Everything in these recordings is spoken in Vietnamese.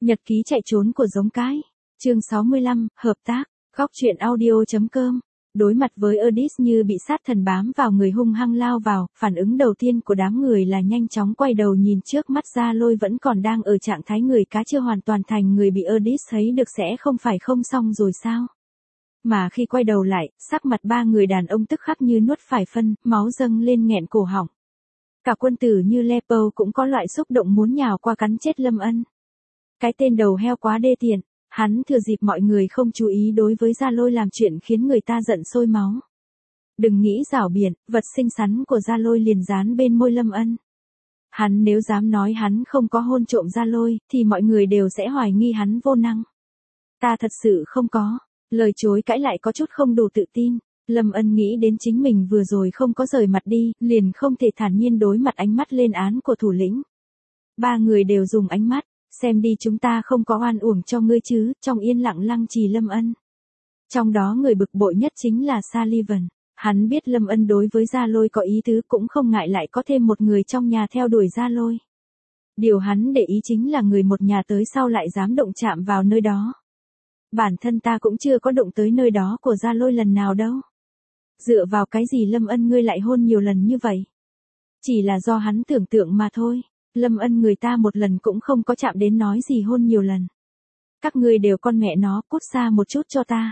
Nhật ký chạy trốn của giống cái. Chương 65, hợp tác. Góc truyện audio.com. Đối mặt với Erdis như bị sát thần bám vào người hung hăng lao vào, phản ứng đầu tiên của đám người là nhanh chóng quay đầu nhìn trước mắt Gia Lôi vẫn còn đang ở trạng thái người cá chưa hoàn toàn thành người bị Erdis thấy được sẽ không phải không xong rồi sao? Mà khi quay đầu lại, sắc mặt ba người đàn ông tức khắc như nuốt phải phân, máu dâng lên nghẹn cổ họng. Cả quân tử như Lepo cũng có loại xúc động muốn nhào qua cắn chết Lâm Ân. Cái tên đầu heo quá đê tiện, hắn thừa dịp mọi người không chú ý đối với Gia Lôi làm chuyện khiến người ta giận sôi máu. Đừng nghĩ rảo biện, vật xinh xắn của Gia Lôi liền dán bên môi Lâm Ân. Hắn nếu dám nói hắn không có hôn trộm Gia Lôi, thì mọi người đều sẽ hoài nghi hắn vô năng. Ta thật sự không có, lời chối cãi lại có chút không đủ tự tin. Lâm Ân nghĩ đến chính mình vừa rồi không có rời mặt đi, liền không thể thản nhiên đối mặt ánh mắt lên án của thủ lĩnh. Ba người đều dùng ánh mắt, xem đi chúng ta không có oan uổng cho ngươi chứ, trong yên lặng lăng trì Lâm Ân. Trong đó người bực bội nhất chính là Sullivan. Hắn biết Lâm Ân đối với Gia Lôi có ý tứ cũng không ngại lại có thêm một người trong nhà theo đuổi Gia Lôi. Điều hắn để ý chính là người một nhà tới sau lại dám động chạm vào nơi đó. Bản thân ta cũng chưa có động tới nơi đó của Gia Lôi lần nào đâu. Dựa vào cái gì Lâm Ân ngươi lại hôn nhiều lần như vậy? Chỉ là do hắn tưởng tượng mà thôi. Lâm Ân người ta một lần cũng không có chạm đến nói gì hôn nhiều lần. Các ngươi đều con mẹ nó, cút xa một chút cho ta.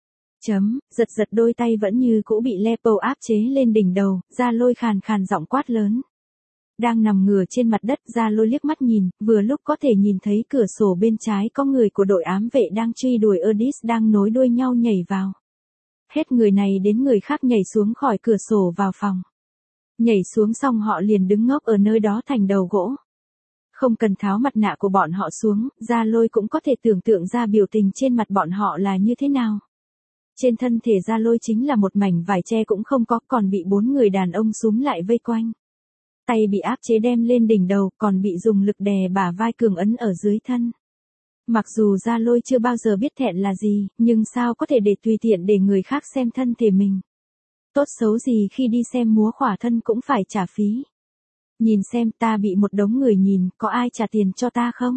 Giật giật đôi tay vẫn như cũ bị Lepo áp chế lên đỉnh đầu, Gia Lôi khàn khàn giọng quát lớn. Đang nằm ngửa trên mặt đất, Gia Lôi liếc mắt nhìn, vừa lúc có thể nhìn thấy cửa sổ bên trái có người của đội ám vệ đang truy đuổi Erdis đang nối đuôi nhau nhảy vào. Hết người này đến người khác nhảy xuống khỏi cửa sổ vào phòng. Nhảy xuống xong họ liền đứng ngốc ở nơi đó thành đầu gỗ. Không cần tháo mặt nạ của bọn họ xuống, Gia Lôi cũng có thể tưởng tượng ra biểu tình trên mặt bọn họ là như thế nào. Trên thân thể Gia Lôi chính là một mảnh vải che cũng không có, còn bị 4 người đàn ông súm lại vây quanh. Tay bị áp chế đem lên đỉnh đầu, còn bị dùng lực đè bả vai cường ấn ở dưới thân. Mặc dù Gia Lôi chưa bao giờ biết thẹn là gì, nhưng sao có thể để tùy tiện để người khác xem thân thể mình. Tốt xấu gì khi đi xem múa khỏa thân cũng phải trả phí. Nhìn xem ta bị một đống người nhìn, có ai trả tiền cho ta không?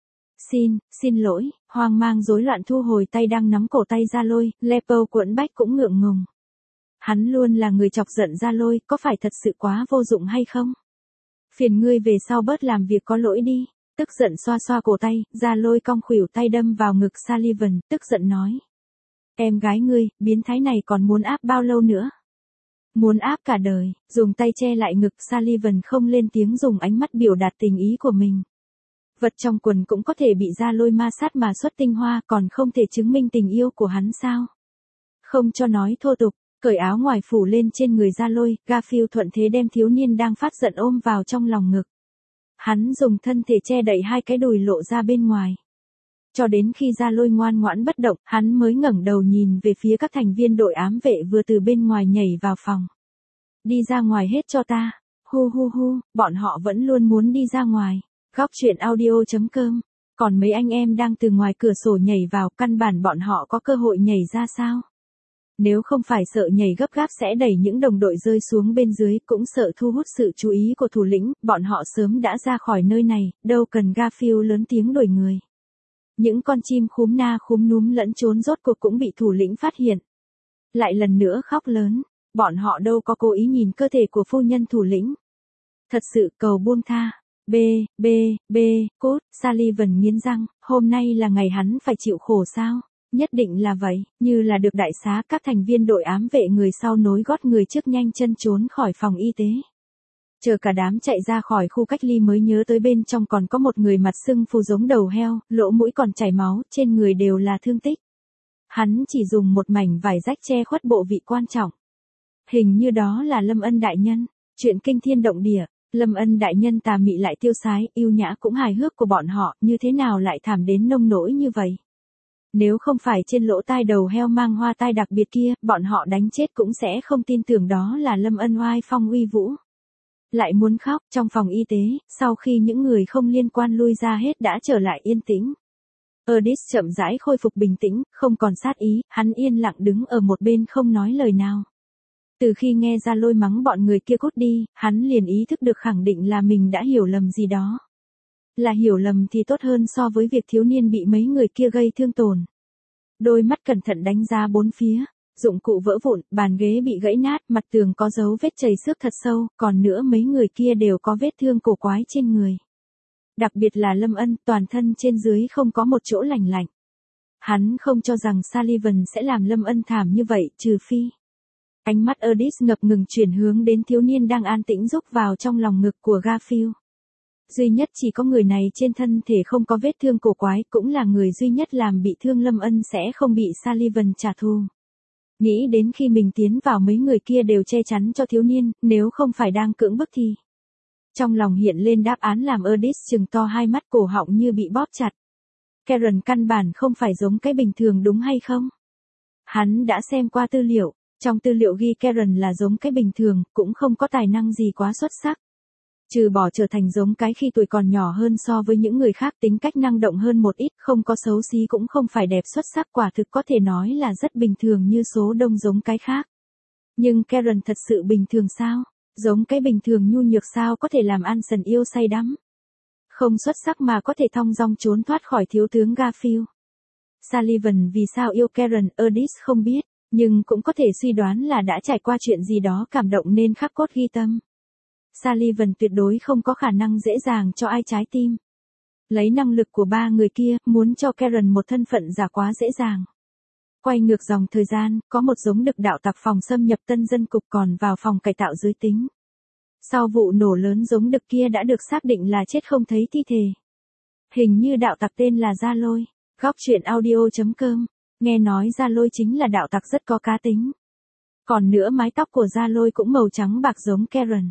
Xin lỗi, hoang mang rối loạn thu hồi tay đang nắm cổ tay Gia Lôi, Lepo quẫn bách cũng ngượng ngùng. Hắn luôn là người chọc giận Gia Lôi, có phải thật sự quá vô dụng hay không? Phiền ngươi về sau bớt làm việc có lỗi đi. Tức giận xoa xoa cổ tay, Gia Lôi cong khuỷu tay đâm vào ngực Sullivan, tức giận nói. Em gái ngươi, biến thái này còn muốn áp bao lâu nữa? Muốn áp cả đời, dùng tay che lại ngực Sullivan không lên tiếng dùng ánh mắt biểu đạt tình ý của mình. Vật trong quần cũng có thể bị Gia Lôi ma sát mà xuất tinh hoa còn không thể chứng minh tình yêu của hắn sao? Không cho nói thô tục, cởi áo ngoài phủ lên trên người Gia Lôi, Garfield thuận thế đem thiếu niên đang phát giận ôm vào trong lòng ngực. Hắn dùng thân thể che đậy hai cái đùi lộ ra bên ngoài. Cho đến khi Gia Lôi ngoan ngoãn bất động, hắn mới ngẩng đầu nhìn về phía các thành viên đội ám vệ vừa từ bên ngoài nhảy vào phòng. Đi ra ngoài hết cho ta. Hu, bọn họ vẫn luôn muốn đi ra ngoài. Góc truyện audio.com. Còn mấy anh em đang từ ngoài cửa sổ nhảy vào, căn bản bọn họ có cơ hội nhảy ra sao? Nếu không phải sợ nhảy gấp gáp sẽ đẩy những đồng đội rơi xuống bên dưới, cũng sợ thu hút sự chú ý của thủ lĩnh, bọn họ sớm đã ra khỏi nơi này, đâu cần Garfield lớn tiếng đuổi người. Những con chim khúm na khúm núm lẫn trốn rốt cuộc cũng bị thủ lĩnh phát hiện. Lại lần nữa khóc lớn, bọn họ đâu có cố ý nhìn cơ thể của phu nhân thủ lĩnh. Thật sự cầu buông tha. Cốt, Sullivan nghiến răng, hôm nay là ngày hắn phải chịu khổ sao? Nhất định là vậy, như là được đại xá, các thành viên đội ám vệ người sau nối gót người trước nhanh chân trốn khỏi phòng y tế. Chờ cả đám chạy ra khỏi khu cách ly mới nhớ tới bên trong còn có một người mặt sưng phù giống đầu heo, lỗ mũi còn chảy máu, trên người đều là thương tích. Hắn chỉ dùng một mảnh vải rách che khuất bộ vị quan trọng. Hình như đó là Lâm Ân đại nhân, chuyện kinh thiên động địa. Lâm Ân đại nhân tà mị lại tiêu sái, yêu nhã cũng hài hước của bọn họ, như thế nào lại thảm đến nông nỗi như vậy? Nếu không phải trên lỗ tai đầu heo mang hoa tai đặc biệt kia, bọn họ đánh chết cũng sẽ không tin tưởng đó là Lâm Ân oai phong uy vũ. Lại muốn khóc, trong phòng y tế, sau khi những người không liên quan lui ra hết đã trở lại yên tĩnh. Erdis chậm rãi khôi phục bình tĩnh, không còn sát ý, hắn yên lặng đứng ở một bên không nói lời nào. Từ khi nghe Gia Lôi mắng bọn người kia cút đi, hắn liền ý thức được khẳng định là mình đã hiểu lầm gì đó. Là hiểu lầm thì tốt hơn so với việc thiếu niên bị mấy người kia gây thương tổn. Đôi mắt cẩn thận đánh giá bốn phía. Dụng cụ vỡ vụn, bàn ghế bị gãy nát, mặt tường có dấu vết chảy xước thật sâu, còn nữa mấy người kia đều có vết thương cổ quái trên người. Đặc biệt là Lâm Ân, toàn thân trên dưới không có một chỗ lành lạnh. Hắn không cho rằng Sullivan sẽ làm Lâm Ân thảm như vậy, trừ phi. Ánh mắt Erdis ngập ngừng chuyển hướng đến thiếu niên đang an tĩnh rúc vào trong lòng ngực của Garfield. Duy nhất chỉ có người này trên thân thể không có vết thương cổ quái, cũng là người duy nhất làm bị thương Lâm Ân sẽ không bị Sullivan trả thù. Nghĩ đến khi mình tiến vào mấy người kia đều che chắn cho thiếu niên, nếu không phải đang cưỡng bức thì. Trong lòng hiện lên đáp án làm Erdis trừng to hai mắt, cổ họng như bị bóp chặt. Karen căn bản không phải giống cái bình thường đúng hay không? Hắn đã xem qua tư liệu, trong tư liệu ghi Karen là giống cái bình thường, cũng không có tài năng gì quá xuất sắc. Trừ bỏ trở thành giống cái khi tuổi còn nhỏ hơn so với những người khác, tính cách năng động hơn một ít, không có xấu xí cũng không phải đẹp xuất sắc, quả thực có thể nói là rất bình thường như số đông giống cái khác. Nhưng Karen thật sự bình thường sao? Giống cái bình thường nhu nhược sao có thể làm Anson yêu say đắm? Không xuất sắc mà có thể thong dong trốn thoát khỏi thiếu tướng Garfield. Sullivan vì sao yêu Karen, Erdis không biết, nhưng cũng có thể suy đoán là đã trải qua chuyện gì đó cảm động nên khắc cốt ghi tâm. Sullivan tuyệt đối không có khả năng dễ dàng cho ai trái tim. Lấy năng lực của ba người kia, muốn cho Karen một thân phận giả quá dễ dàng. Quay ngược dòng thời gian, có một giống đực đạo tặc phòng xâm nhập tân dân cục còn vào phòng cải tạo giới tính. Sau vụ nổ lớn giống đực kia đã được xác định là chết không thấy thi thể. Hình như đạo tặc tên là Gia Lôi. Góc truyện audio.com. Nghe nói Gia Lôi chính là đạo tặc rất có cá tính. Còn nữa mái tóc của Gia Lôi cũng màu trắng bạc giống Karen.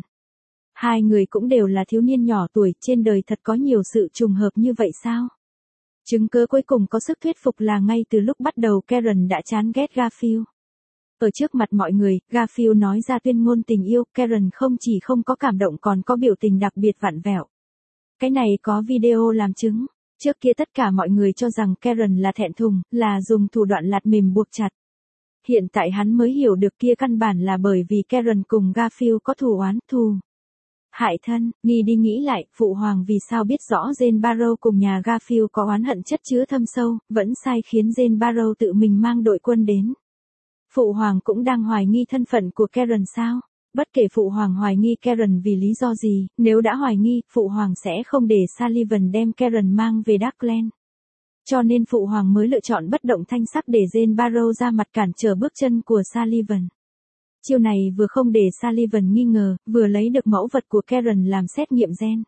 Hai người cũng đều là thiếu niên nhỏ tuổi, trên đời thật có nhiều sự trùng hợp như vậy sao? Chứng cứ cuối cùng có sức thuyết phục là ngay từ lúc bắt đầu Karen đã chán ghét Garfield. Ở trước mặt mọi người, Garfield nói ra tuyên ngôn tình yêu, Karen không chỉ không có cảm động còn có biểu tình đặc biệt vặn vẹo. Cái này có video làm chứng. Trước kia tất cả mọi người cho rằng Karen là thẹn thùng, là dùng thủ đoạn lạt mềm buộc chặt. Hiện tại hắn mới hiểu được kia căn bản là bởi vì Karen cùng Garfield có thù oán, thù hại thân. Nghĩ đi nghĩ lại, Phụ Hoàng vì sao biết rõ Jane Barrow cùng nhà Garfield có oán hận chất chứa thâm sâu, vẫn sai khiến Jane Barrow tự mình mang đội quân đến. Phụ Hoàng cũng đang hoài nghi thân phận của Karen sao? Bất kể Phụ Hoàng hoài nghi Karen vì lý do gì, nếu đã hoài nghi, Phụ Hoàng sẽ không để Sullivan đem Karen mang về Darkland. Cho nên Phụ Hoàng mới lựa chọn bất động thanh sắc để Jane Barrow ra mặt cản trở bước chân của Sullivan. Chiêu này vừa không để Sullivan nghi ngờ, vừa lấy được mẫu vật của Karen làm xét nghiệm gen.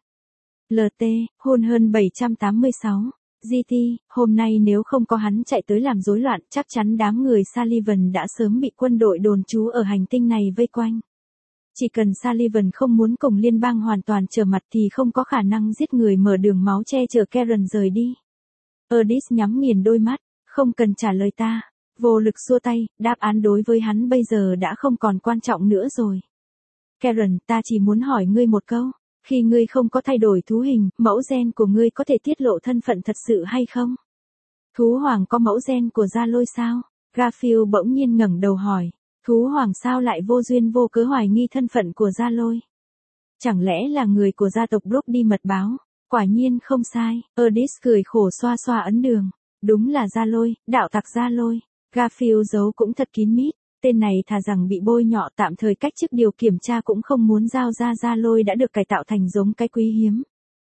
LT, hôn hơn 786. GT, hôm nay nếu không có hắn chạy tới làm rối loạn, chắc chắn đám người Sullivan đã sớm bị quân đội đồn trú ở hành tinh này vây quanh. Chỉ cần Sullivan không muốn cùng liên bang hoàn toàn trở mặt thì không có khả năng giết người mở đường máu che chở Karen rời đi. Erdis nhắm nghiền đôi mắt, không cần trả lời ta. Vô lực xua tay, đáp án đối với hắn bây giờ đã không còn quan trọng nữa rồi. Karen, ta chỉ muốn hỏi ngươi một câu. Khi ngươi không có thay đổi thú hình, mẫu gen của ngươi có thể tiết lộ thân phận thật sự hay không? Thú hoàng có mẫu gen của Gia Lôi sao? Garfield bỗng nhiên ngẩng đầu hỏi. Thú hoàng sao lại vô duyên vô cớ hoài nghi thân phận của Gia Lôi? Chẳng lẽ là người của gia tộc Brooke đi mật báo? Quả nhiên không sai. Erdis cười khổ xoa xoa ấn đường. Đúng là Gia Lôi, đạo tặc Gia Lôi. Garfield giấu cũng thật kín mít. Tên này thà rằng bị bôi nhọ tạm thời cách chức điều kiểm tra cũng không muốn giao ra Gia Lôi đã được cải tạo thành giống cái quý hiếm.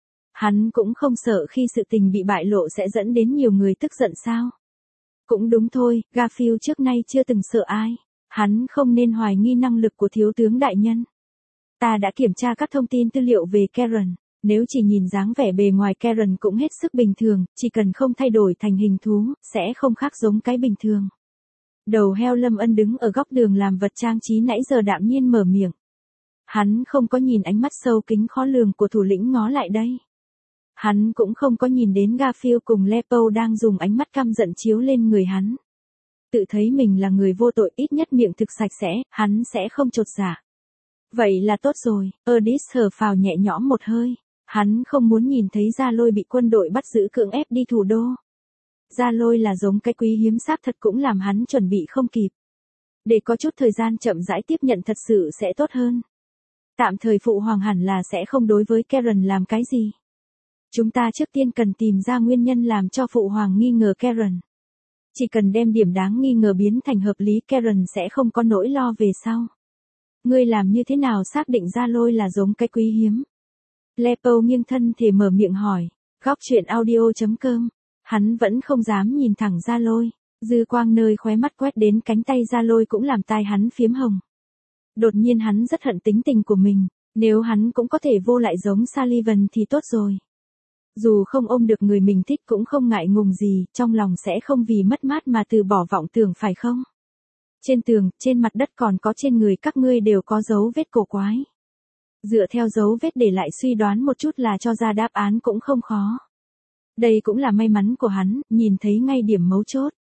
Hắn cũng không sợ khi sự tình bị bại lộ sẽ dẫn đến nhiều người tức giận sao? Cũng đúng thôi, Garfield trước nay chưa từng sợ ai. Hắn không nên hoài nghi năng lực của thiếu tướng đại nhân. Ta đã kiểm tra các thông tin tư liệu về Karen. Nếu chỉ nhìn dáng vẻ bề ngoài Karen cũng hết sức bình thường, chỉ cần không thay đổi thành hình thú, sẽ không khác giống cái bình thường. Đầu heo Lâm Ân đứng ở góc đường làm vật trang trí nãy giờ đạm nhiên mở miệng. Hắn không có nhìn ánh mắt sâu kín khó lường của thủ lĩnh ngó lại đây. Hắn cũng không có nhìn đến Garfield cùng Leopold đang dùng ánh mắt căm giận chiếu lên người hắn. Tự thấy mình là người vô tội, ít nhất miệng thực sạch sẽ, hắn sẽ không chột dạ. Vậy là tốt rồi, Erdis thở phào nhẹ nhõm một hơi. Hắn không muốn nhìn thấy Gia Lôi bị quân đội bắt giữ cưỡng ép đi thủ đô. Gia Lôi là giống cái quý hiếm xác thật cũng làm hắn chuẩn bị không kịp. Để có chút thời gian chậm rãi tiếp nhận thật sự sẽ tốt hơn. Tạm thời Phụ Hoàng hẳn là sẽ không đối với Karen làm cái gì. Chúng ta trước tiên cần tìm ra nguyên nhân làm cho Phụ Hoàng nghi ngờ Karen. Chỉ cần đem điểm đáng nghi ngờ biến thành hợp lý, Karen sẽ không có nỗi lo về sau. Ngươi làm như thế nào xác định Gia Lôi là giống cái quý hiếm? Lepo nghiêng thân thể mở miệng hỏi. Góc chuyện audio.com. Hắn vẫn không dám nhìn thẳng Gia Lôi. Dư quang nơi khóe mắt quét đến cánh tay Gia Lôi cũng làm tai hắn phiếm hồng. Đột nhiên hắn rất hận tính tình của mình. Nếu hắn cũng có thể vô lại giống Sullivan thì tốt rồi. Dù không ôm được người mình thích cũng không ngại ngùng gì, trong lòng sẽ không vì mất mát mà từ bỏ vọng tưởng phải không? Trên tường, trên mặt đất còn có trên người các ngươi đều có dấu vết cổ quái. Dựa theo dấu vết để lại suy đoán một chút là cho ra đáp án cũng không khó. Đây cũng là may mắn của hắn, nhìn thấy ngay điểm mấu chốt.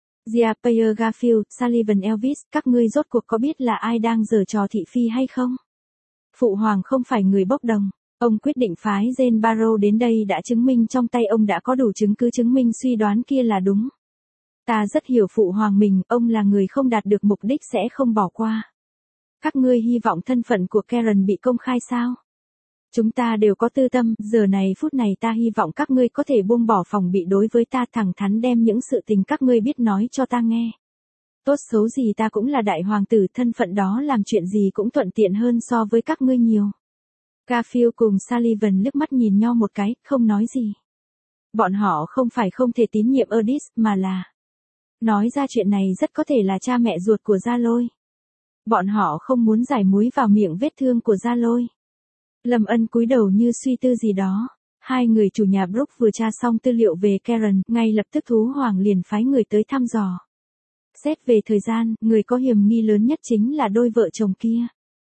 Pierre Garfield, Sullivan Elvis, các ngươi rốt cuộc có biết là ai đang giở trò thị phi hay không? Phụ Hoàng không phải người bốc đồng. Ông quyết định phái Jane Barrow đến đây đã chứng minh trong tay ông đã có đủ chứng cứ chứng minh suy đoán kia là đúng. Ta rất hiểu Phụ Hoàng mình, ông là người không đạt được mục đích sẽ không bỏ qua. Các ngươi hy vọng thân phận của Karen bị công khai sao? Chúng ta đều có tư tâm, giờ này phút này ta hy vọng các ngươi có thể buông bỏ phòng bị đối với ta, thẳng thắn đem những sự tình các ngươi biết nói cho ta nghe. Tốt xấu gì ta cũng là đại hoàng tử, thân phận đó làm chuyện gì cũng thuận tiện hơn so với các ngươi nhiều. Garfield cùng Sullivan liếc mắt nhìn nhau một cái, không nói gì. Bọn họ không phải không thể tín nhiệm Erdis, mà là nói ra chuyện này rất có thể là cha mẹ ruột của Gia Lôi. Bọn họ không muốn giải muối vào miệng vết thương của Gia Lôi. Lâm Ân cúi đầu như suy tư gì đó. Hai người chủ nhà Brooke vừa tra xong tư liệu về Karen, ngay lập tức Thú Hoàng liền phái người tới thăm dò. Xét về thời gian, người có hiểm nghi lớn nhất chính là đôi vợ chồng kia.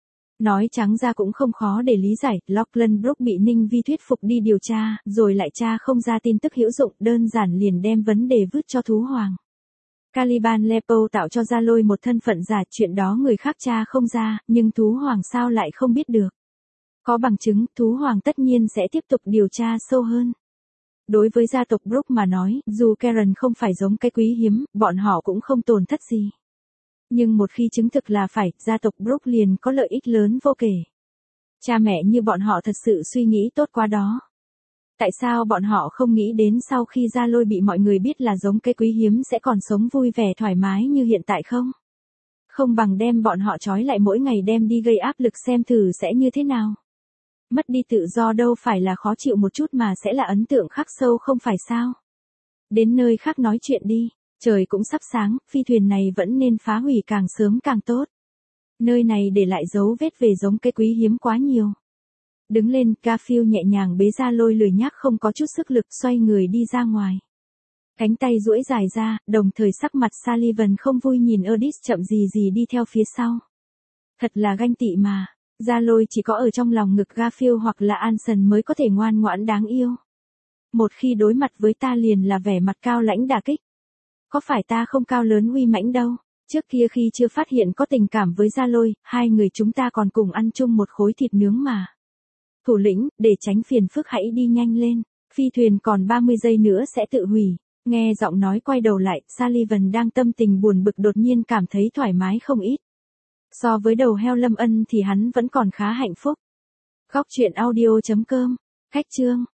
Nói trắng ra cũng không khó để lý giải, Lachlan Brooke bị Ninh Vi thuyết phục đi điều tra, rồi lại tra không ra tin tức hữu dụng, đơn giản liền đem vấn đề vứt cho Thú Hoàng. Caliban Lepo tạo cho Gia Lôi một thân phận giả, chuyện đó người khác tra không ra, nhưng Thú Hoàng sao lại không biết được. Có bằng chứng, Thú Hoàng tất nhiên sẽ tiếp tục điều tra sâu hơn. Đối với gia tộc Brooke mà nói, dù Karen không phải giống cái quý hiếm, bọn họ cũng không tổn thất gì. Nhưng một khi chứng thực là phải, gia tộc Brooke liền có lợi ích lớn vô kể. Cha mẹ như bọn họ thật sự suy nghĩ tốt quá đó. Tại sao bọn họ không nghĩ đến sau khi Gia Lôi bị mọi người biết là giống cái quý hiếm sẽ còn sống vui vẻ thoải mái như hiện tại không? Không bằng đem bọn họ trói lại mỗi ngày đem đi gây áp lực xem thử sẽ như thế nào. Mất đi tự do đâu phải là khó chịu một chút mà sẽ là ấn tượng khắc sâu không phải sao? Đến nơi khác nói chuyện đi, trời cũng sắp sáng, phi thuyền này vẫn nên phá hủy càng sớm càng tốt. Nơi này để lại dấu vết về giống cái quý hiếm quá nhiều. Đứng lên, Garfield nhẹ nhàng bế Gia Lôi lười nhác không có chút sức lực xoay người đi ra ngoài. Cánh tay duỗi dài ra, đồng thời sắc mặt Sullivan không vui nhìn Erdis chậm gì gì đi theo phía sau. Thật là ganh tị mà, Gia Lôi chỉ có ở trong lòng ngực Garfield hoặc là Anson mới có thể ngoan ngoãn đáng yêu. Một khi đối mặt với ta liền là vẻ mặt cao lãnh đả kích. Có phải ta không cao lớn uy mãnh đâu, trước kia khi chưa phát hiện có tình cảm với Gia Lôi, hai người chúng ta còn cùng ăn chung một khối thịt nướng mà. Thủ lĩnh, để tránh phiền phức hãy đi nhanh lên, phi thuyền còn 30 giây nữa sẽ tự hủy. Nghe giọng nói quay đầu lại, Sullivan đang tâm tình buồn bực đột nhiên cảm thấy thoải mái không ít. So với đầu heo Lâm Ân thì hắn vẫn còn khá hạnh phúc. Góc chuyện audio.com, khách chương.